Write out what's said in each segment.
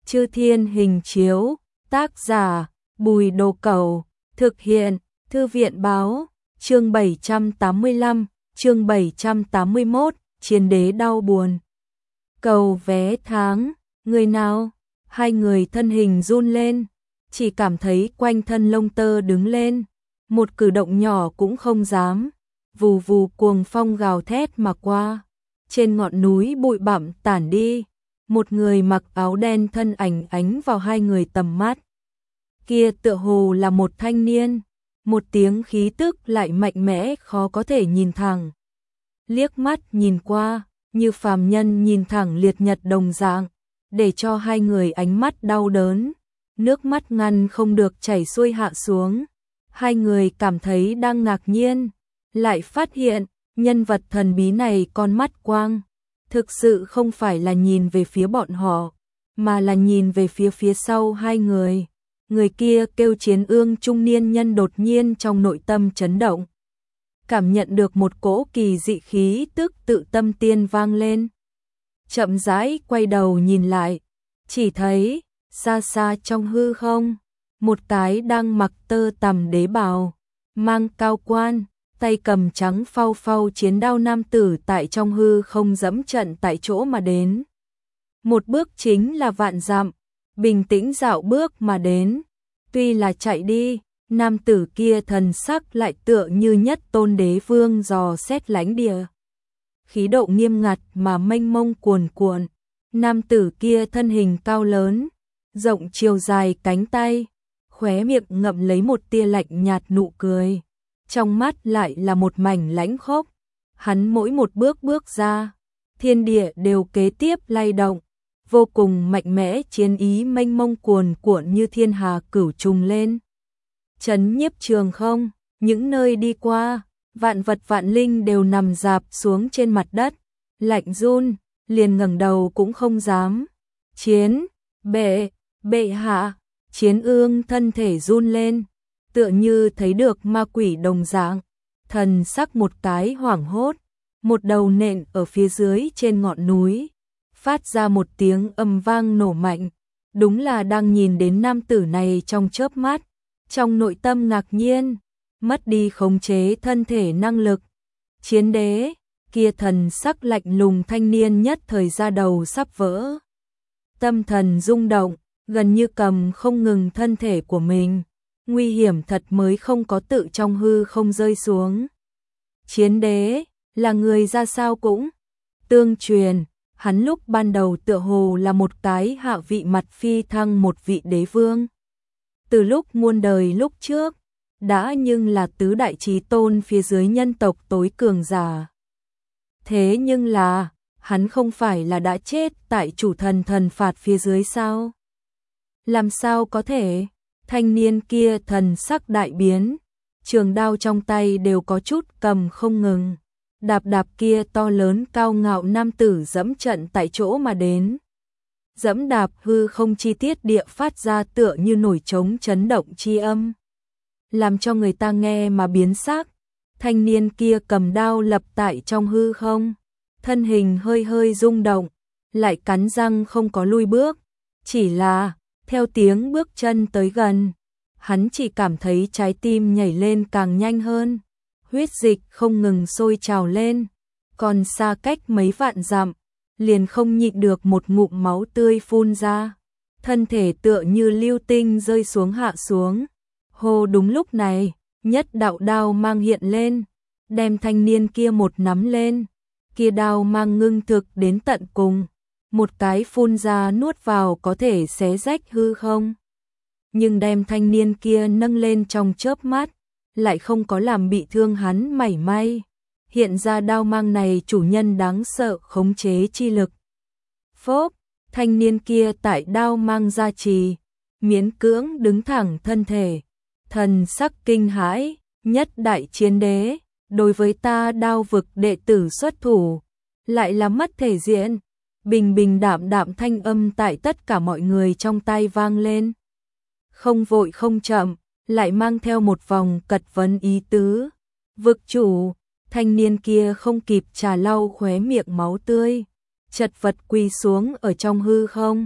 Chư Thiên Hình Chiếu, tác giả, Bùi Đồ Cẩu, thực hiện, Thư viện báo, chương 785, chương 781, Chiến đế đau buồn. Cầu vé tháng, người nào? Hai người thân hình run lên, chỉ cảm thấy quanh thân lông tơ đứng lên, một cử động nhỏ cũng không dám. Vù vù cuồng phong gào thét mà qua, trên ngọn núi bụi bặm tản đi, một người mặc áo đen thân ảnh ánh vào hai người tầm mắt. Kia tựa hồ là một thanh niên, một tiếng khí tức lại mạnh mẽ khó có thể nhìn thẳng. Liếc mắt nhìn qua, như phàm nhân nhìn thẳng liệt nhật đồng dạng, để cho hai người ánh mắt đau đớn, nước mắt ngăn không được chảy xuôi hạ xuống. Hai người cảm thấy đang ngạc nhiên, lại phát hiện, nhân vật thần bí này con mắt quang, thực sự không phải là nhìn về phía bọn họ, mà là nhìn về phía sau hai người. Người kia kêu Chiến Ương trung niên nhân đột nhiên trong nội tâm chấn động. Cảm nhận được một cỗ kỳ dị khí tức tự tâm tiên vang lên. Chậm rãi quay đầu nhìn lại, chỉ thấy, xa xa trong hư không, một cái đang mặc tơ tằm đế bào, mang cao quan, tay cầm trắng phau phau chiến đao nam tử tại trong hư không dẫm trận tại chỗ mà đến. Một bước chính là vạn dặm, bình tĩnh dạo bước mà đến. Tuy là chạy đi, nam tử kia thần sắc lại tựa như nhất tôn đế vương dò xét lãnh địa. Khí độ nghiêm ngặt mà mênh mông cuồn cuộn, nam tử kia thân hình cao lớn, rộng chiều dài cánh tay, khóe miệng ngậm lấy một tia lạnh nhạt nụ cười. Trong mắt lại là một mảnh lãnh khốc, hắn mỗi một bước bước ra, thiên địa đều kế tiếp lay động, vô cùng mạnh mẽ chiến ý mênh mông cuồn cuộn như thiên hà cửu trùng lên. Chấn nhiếp trường không, những nơi đi qua, vạn vật vạn linh đều nằm rạp xuống trên mặt đất, lạnh run, liền ngẩng đầu cũng không dám. Bệ hạ, Chiến Ương thân thể run lên, tựa như thấy được ma quỷ đồng dạng, thần sắc một cái hoảng hốt, một đầu nện ở phía dưới trên ngọn núi, phát ra một tiếng âm vang nổ mạnh, đúng là đang nhìn đến nam tử này trong chớp mắt, trong nội tâm ngạc nhiên, mất đi khống chế thân thể năng lực. Chiến đế, kia thần sắc lạnh lùng thanh niên nhất thời ra đầu sắp vỡ. Tâm thần rung động, gần như cầm không ngừng thân thể của mình. Nguy hiểm thật mới không có tự trong hư không rơi xuống. Chiến đế, là người ra sao cũng tương truyền, hắn lúc ban đầu tựa hồ là một cái hạ vị mặt phi thăng một vị đế vương. Từ lúc muôn đời lúc trước, đã nhưng là tứ đại chí tôn phía dưới nhân tộc tối cường giả. Thế nhưng là, hắn không phải là đã chết tại chủ thần thần phạt phía dưới sao? Làm sao có thể? Thanh niên kia thần sắc đại biến, trường đao trong tay đều có chút cầm không ngừng. Đạp kia to lớn cao ngạo nam tử dẫm trận tại chỗ mà đến. Dẫm đạp hư không chi tiết địa phát ra tựa như nổi trống chấn động chi âm, làm cho người ta nghe mà biến sắc. Thanh niên kia cầm đao lập tại trong hư không, thân hình hơi hơi rung động, lại cắn răng không có lui bước, chỉ là theo tiếng bước chân tới gần, hắn chỉ cảm thấy trái tim nhảy lên càng nhanh hơn, huyết dịch không ngừng sôi trào lên, còn xa cách mấy vạn dặm, liền không nhịn được một ngụm máu tươi phun ra, thân thể tựa như lưu tinh rơi xuống hạ xuống. Hô, đúng lúc này, nhất đạo đao mang hiện lên, đem thanh niên kia một nắm lên, kia đao mang ngưng thực đến tận cùng, một cái phun ra nuốt vào có thể xé rách hư không. Nhưng đem thanh niên kia nâng lên trong chớp mắt, lại không có làm bị thương hắn mảy may. Hiện ra đao mang này chủ nhân đáng sợ khống chế chi lực. Phốp, thanh niên kia tại đao mang gia trì, miễn cưỡng đứng thẳng thân thể, thần sắc kinh hãi, nhất đại chiến đế, đối với ta đao vực đệ tử xuất thủ, lại là mất thể diện. Bình bình đạm đạm thanh âm tại tất cả mọi người trong tai vang lên. Không vội không chậm, lại mang theo một vòng cật vấn ý tứ. Vực chủ, thanh niên kia không kịp trà lau khóe miệng máu tươi, chật vật quỳ xuống ở trong hư không.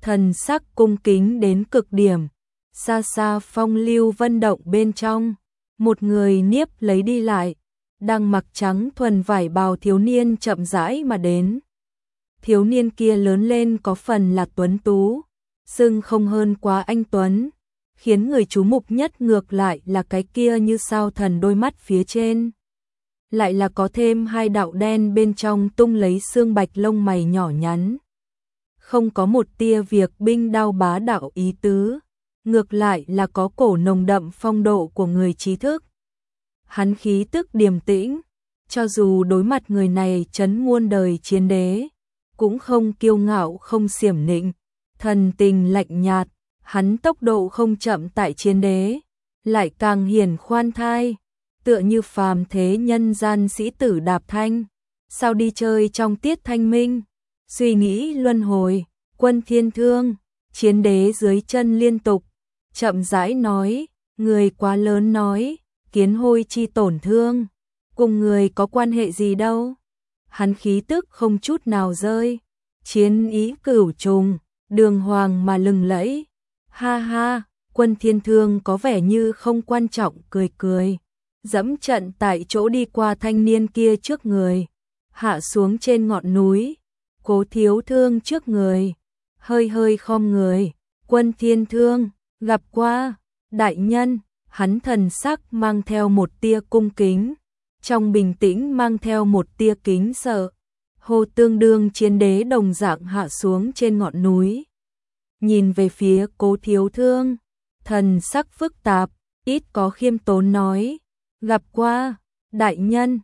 thần sắc cung kính đến cực điểm. Xa xa phong lưu vân động bên trong, một người niếp lấy đi lại, đang mặc trắng thuần vải bào thiếu niên chậm rãi mà đến. Thiếu niên kia lớn lên có phần là tuấn tú, xưng không hơn quá anh tuấn, khiến người chú mục nhất ngược lại là cái kia như sao thần đôi mắt phía trên. Lại là có thêm hai đạo đen bên trong tung lấy xương bạch lông mày nhỏ nhắn. Không có một tia việc binh đao bá đạo ý tứ, ngược lại là có cổ nồng đậm phong độ của người trí thức. Hắn khí tức điềm tĩnh, cho dù đối mặt người này trấn muôn đời chiến đế, cũng không kiêu ngạo không xiểm nịnh, thần tình lạnh nhạt, hắn tốc độ không chậm tại chiến đế, lại càng hiển khoan thai, tựa như phàm thế nhân gian sĩ tử đạp thanh, sao đi chơi trong tiết thanh minh, suy nghĩ luân hồi, Quân Thiên Thương, chiến đế dưới chân liên tục, chậm rãi nói, người quá lớn nói, kiến hôi chi tổn thương, cùng người có quan hệ gì đâu. Hắn khí tức không chút nào rơi, chiến ý cửu trùng, đường hoàng mà lừng lẫy. Ha ha, Quân Thiên Thương có vẻ như không quan trọng cười cười, dẫm trận tại chỗ đi qua thanh niên kia trước người, hạ xuống trên ngọn núi, Cố Thiếu Thương trước người, hơi hơi khom người, Quân Thiên Thương, gặp qua, đại nhân, hắn thần sắc mang theo một tia cung kính, trong bình tĩnh mang theo một tia kính sợ. Hồ Tương đương chiến đế đồng dạng hạ xuống trên ngọn núi, nhìn về phía Cố Thiếu Thương, thần sắc phức tạp, ít có khiêm tốn nói, gặp qua, đại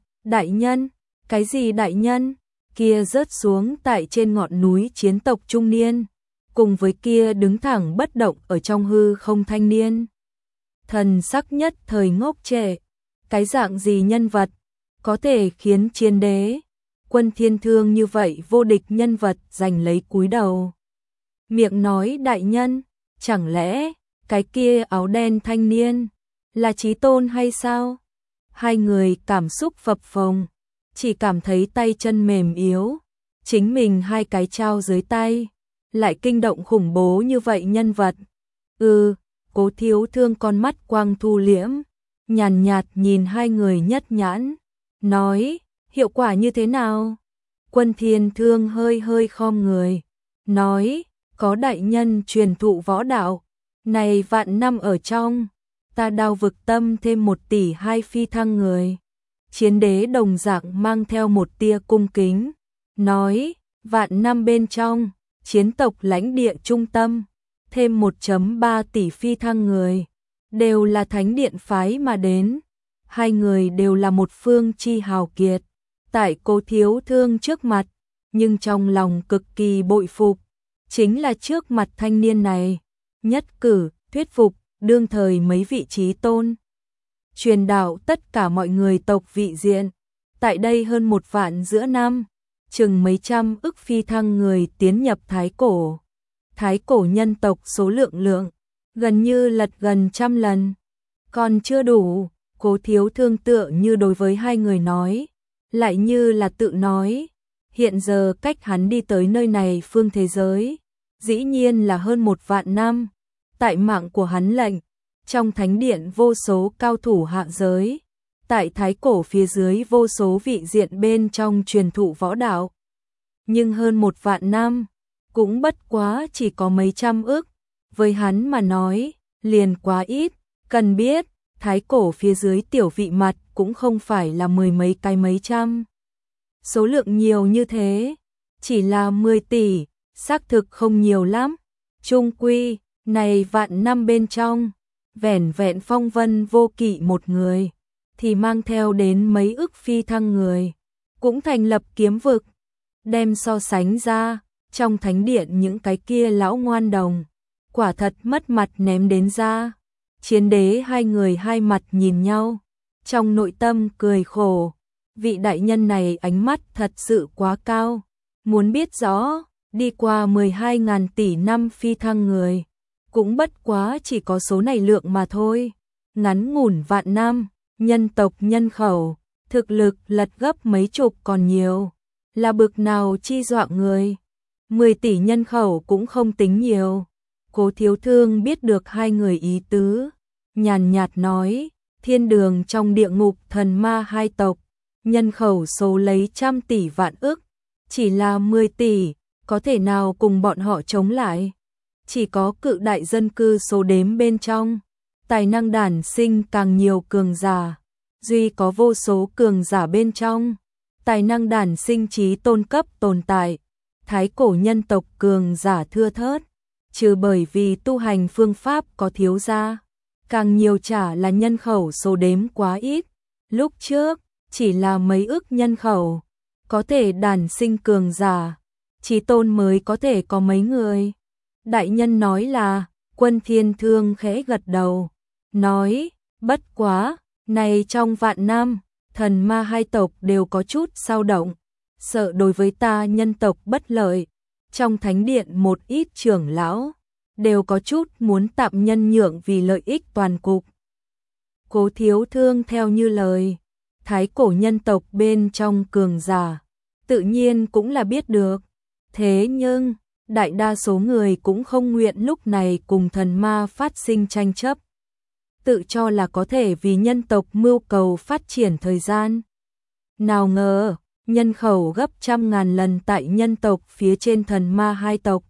nhân, cái gì đại nhân, kia rớt xuống tại trên ngọn núi chiến tộc trung niên, cùng với kia đứng thẳng bất động ở trong hư không thanh niên. Thần sắc nhất thời ngốc trệ, cái dạng gì nhân vật, có thể khiến chiến đế, Quân Thiên Thương như vậy vô địch nhân vật giành lấy cúi đầu. Miệng nói đại nhân, chẳng lẽ, cái kia áo đen thanh niên, là Chí Tôn hay sao? Hai người cảm xúc phập phồng, chỉ cảm thấy tay chân mềm yếu, chính mình hai cái trao dưới tay, lại kinh động khủng bố như vậy nhân vật. Cố Thiếu Thương con mắt quang thu liễm, nhàn nhạt nhìn hai người nhất nhãn, nói, hiệu quả như thế nào? Quân Thiên Thương hơi hơi khom người, nói, có đại nhân truyền thụ võ đạo, này vạn năm ở trong, ta đao vực tâm thêm 1 tỷ 2 phi thăng người. Chiến đế đồng dạng mang theo một tia cung kính, nói, vạn năm bên trong, chiến tộc lãnh địa trung tâm, thêm 1.3 tỷ phi thăng người, đều là thánh điện phái mà đến, hai người đều là một phương chi hào kiệt, tại Cố Thiếu Thương trước mặt, nhưng trong lòng cực kỳ bội phục, chính là trước mặt thanh niên này, nhất cử, thuyết phục, đương thời mấy vị chí tôn. Truyền đạo tất cả mọi người tộc vị diện, tại đây hơn 1 vạn giữa năm, chừng mấy trăm ức phi thăng người tiến nhập Thái Cổ. Thái Cổ nhân tộc số lượng gần như lật gần 100 lần. Còn chưa đủ, Cố Thiếu Thương tựa như đối với hai người nói, lại như là tự nói, hiện giờ cách hắn đi tới nơi này phương thế giới, dĩ nhiên là hơn 1 vạn năm, tại mạng của hắn lệnh, trong thánh điện vô số cao thủ hạ giới, tại Thái Cổ phía dưới vô số vị diện bên trong truyền thụ võ đạo. Nhưng hơn 1 vạn năm, cũng bất quá chỉ có mấy trăm ức, với hắn mà nói, liền quá ít, cần biết, Thái Cổ phía dưới tiểu vị mặt cũng không phải là 10 mấy cái mấy trăm. Số lượng nhiều như thế, chỉ là 10 tỷ, xác thực không nhiều lắm. Trung quy, này vạn năm bên trong, vẻn vẹn Phong Vân Vô Kỵ một người, thì mang theo đến mấy ức phi thăng người, cũng thành lập kiếm vực. Đem so sánh ra, trong thánh điện những cái kia lão ngoan đồng, quả thật mất mặt ném đến ra. Chiến đế hai người hai mặt nhìn nhau, trong nội tâm cười khổ, vị đại nhân này ánh mắt thật sự quá cao, muốn biết rõ, đi qua 12.000 tỷ năm phi thăng người, cũng bất quá chỉ có số này lượng mà thôi, ngắn ngủn vạn năm, nhân tộc nhân khẩu, thực lực lật gấp mấy chục còn nhiều, là bực nào chi dọa người. 10 tỷ nhân khẩu cũng không tính nhiều. Cố Thiếu Thương biết được hai người ý tứ, nhàn nhạt nói, thiên đường trong địa ngục thần ma hai tộc, nhân khẩu số lấy trăm tỷ vạn ức, chỉ là 10 tỷ, có thể nào cùng bọn họ chống lại? Chỉ có cự đại dân cư số đếm bên trong, tài năng đản sinh càng nhiều cường giả, duy có vô số cường giả bên trong, tài năng đản sinh trí tôn cấp tồn tại, thái cổ nhân tộc cường giả thưa thớt, trừ bởi vì tu hành phương pháp có thiếu ra, càng nhiều chả là nhân khẩu số đếm quá ít, lúc trước chỉ là mấy ức nhân khẩu, có thể đản sinh cường giả, trí tôn mới có thể có mấy người. Đại nhân nói là, Quân Thiên Thương khẽ gật đầu, nói, bất quá, này trong vạn năm, thần ma hai tộc đều có chút dao động, sợ đối với ta nhân tộc bất lợi, trong thánh điện một ít trưởng lão, đều có chút muốn tạm nhân nhượng vì lợi ích toàn cục. Cố Thiếu Thương theo như lời, thái cổ nhân tộc bên trong cường giả, tự nhiên cũng là biết được, thế nhưng, đại đa số người cũng không nguyện lúc này cùng thần ma phát sinh tranh chấp. Tự cho là có thể vì nhân tộc mưu cầu phát triển thời gian. Nào ngờ, nhân khẩu gấp trăm ngàn lần tại nhân tộc phía trên thần ma hai tộc.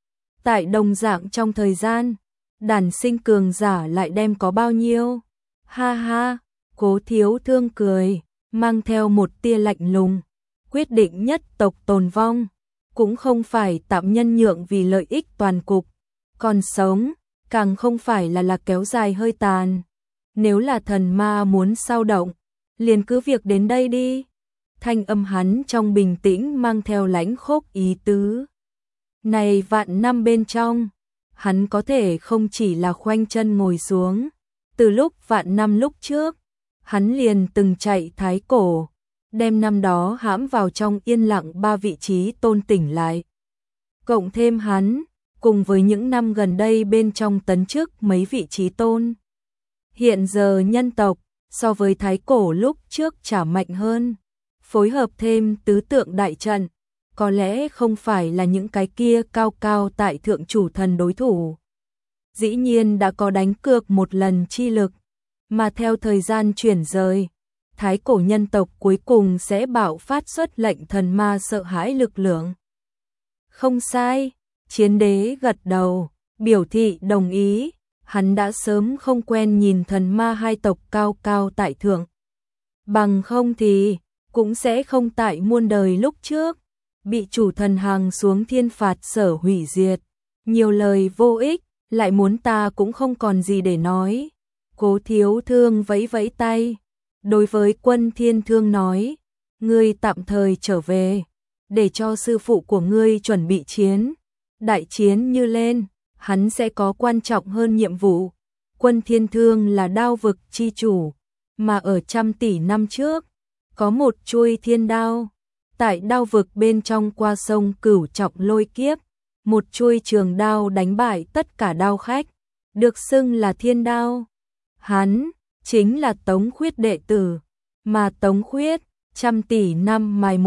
Tại đồng dạng trong thời gian, đản sinh cường giả lại đem có bao nhiêu? Ha ha, Cố Thiếu Thương cười, mang theo một tia lạnh lùng, quyết định nhất tộc tồn vong. Cũng không phải tạm nhân nhượng vì lợi ích toàn cục, còn sống, càng không phải là kéo dài hơi tàn. Nếu là thần ma muốn sao động, liền cứ việc đến đây đi. Thanh âm hắn trong bình tĩnh mang theo lãnh khốc ý tứ. Này vạn năm bên trong, hắn có thể không chỉ là khoanh chân ngồi xuống. Từ lúc vạn năm lúc trước, hắn liền từng chạy thái cổ, đem năm đó hãm vào trong yên lặng ba vị trí tôn tỉnh lại. Cộng thêm hắn, cùng với những năm gần đây bên trong tấn chức mấy vị trí tôn. Hiện giờ nhân tộc, so với thái cổ lúc trước chả mạnh hơn, phối hợp thêm tứ tượng đại trận, có lẽ không phải là những cái kia cao cao tại thượng chủ thần đối thủ. Dĩ nhiên đã có đánh cược một lần chi lực, mà theo thời gian chuyển rời, thái cổ nhân tộc cuối cùng sẽ bạo phát xuất lệnh thần ma sợ hãi lực lượng. Không sai, Chiến Đế gật đầu, biểu thị đồng ý, hắn đã sớm không quen nhìn thần ma hai tộc cao cao tại thượng. Bằng không thì, cũng sẽ không tại muôn đời lúc trước, bị chủ thần hàng xuống thiên phạt sở hủy diệt. Nhiều lời vô ích, lại muốn ta cũng không còn gì để nói. Cố Thiếu Thương vẫy vẫy tay. Đối với Quân Thiên Thương nói, ngươi tạm thời trở về, để cho sư phụ của ngươi chuẩn bị chiến. Đại chiến như lên, hắn sẽ có quan trọng hơn nhiệm vụ. Quân Thiên Thương là đao vực chi chủ, mà ở trăm tỷ năm trước, có một chuôi thiên đao. Tại đao vực bên trong qua sông Cửu Trọng lôi kiếp, một chuôi trường đao đánh bại tất cả đao khách, được xưng là thiên đao. Hắn chính là Tống Khuyết đệ tử, mà Tống Khuyết trăm tỷ năm mài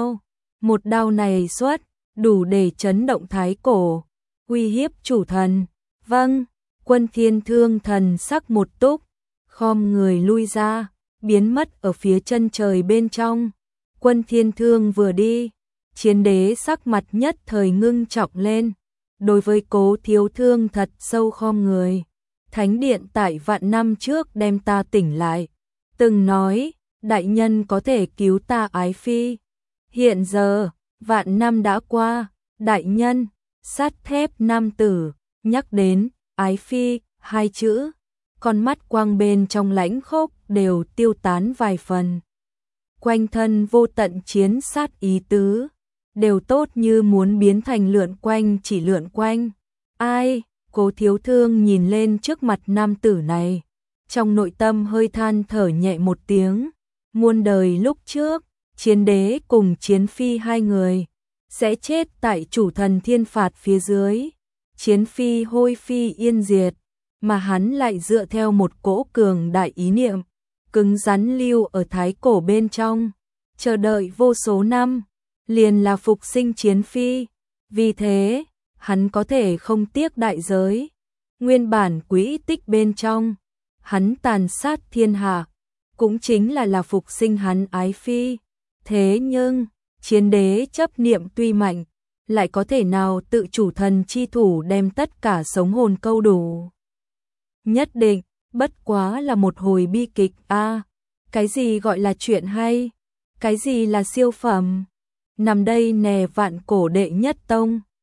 một đao này xuất, đủ để chấn động thái cổ, uy hiếp chủ thần. Vâng, Quân Thiên Thương thần sắc một túc, khom người lui ra, biến mất ở phía chân trời bên trong. Quân Thiên Thương vừa đi, Chiến Đế sắc mặt nhất thời ngưng trọng lên, đối với Cố Thiếu Thương thật sâu khom người. Thánh điện tại vạn năm trước đem ta tỉnh lại, từng nói, đại nhân có thể cứu ta ái phi. Hiện giờ, vạn năm đã qua, đại nhân, sắt thép nam tử, nhắc đến, ái phi, hai chữ, con mắt quang bên trong lãnh khốc đều tiêu tán vài phần. Quanh thân vô tận chiến sát ý tứ, đều tốt như muốn biến thành lượn quanh chỉ lượn quanh. Ai? Cố Thiếu Thương nhìn lên trước mặt nam tử này, trong nội tâm hơi than thở nhẹ một tiếng. Muôn đời lúc trước, Chiến Đế cùng Chiến Phi hai người sẽ chết tại chủ thần thiên phạt phía dưới. Chiến Phi hôi phi yên diệt, mà hắn lại dựa theo một cỗ cường đại ý niệm, cứng rắn lưu ở thái cổ bên trong, chờ đợi vô số năm, liền là phục sinh Chiến Phi. Vì thế, hắn có thể không tiếc đại giới. Nguyên bản quỹ tích bên trong, hắn tàn sát thiên hạ, cũng chính là phục sinh hắn ái phi. Thế nhưng, chiến đế chấp niệm tuy mạnh, lại có thể nào tự chủ thần chi thủ đem tất cả sống hồn câu đủ. Nhất định, bất quá là một hồi bi kịch a. Cái gì gọi là chuyện hay? Cái gì là siêu phẩm? Nằm đây nè vạn cổ đệ nhất tông.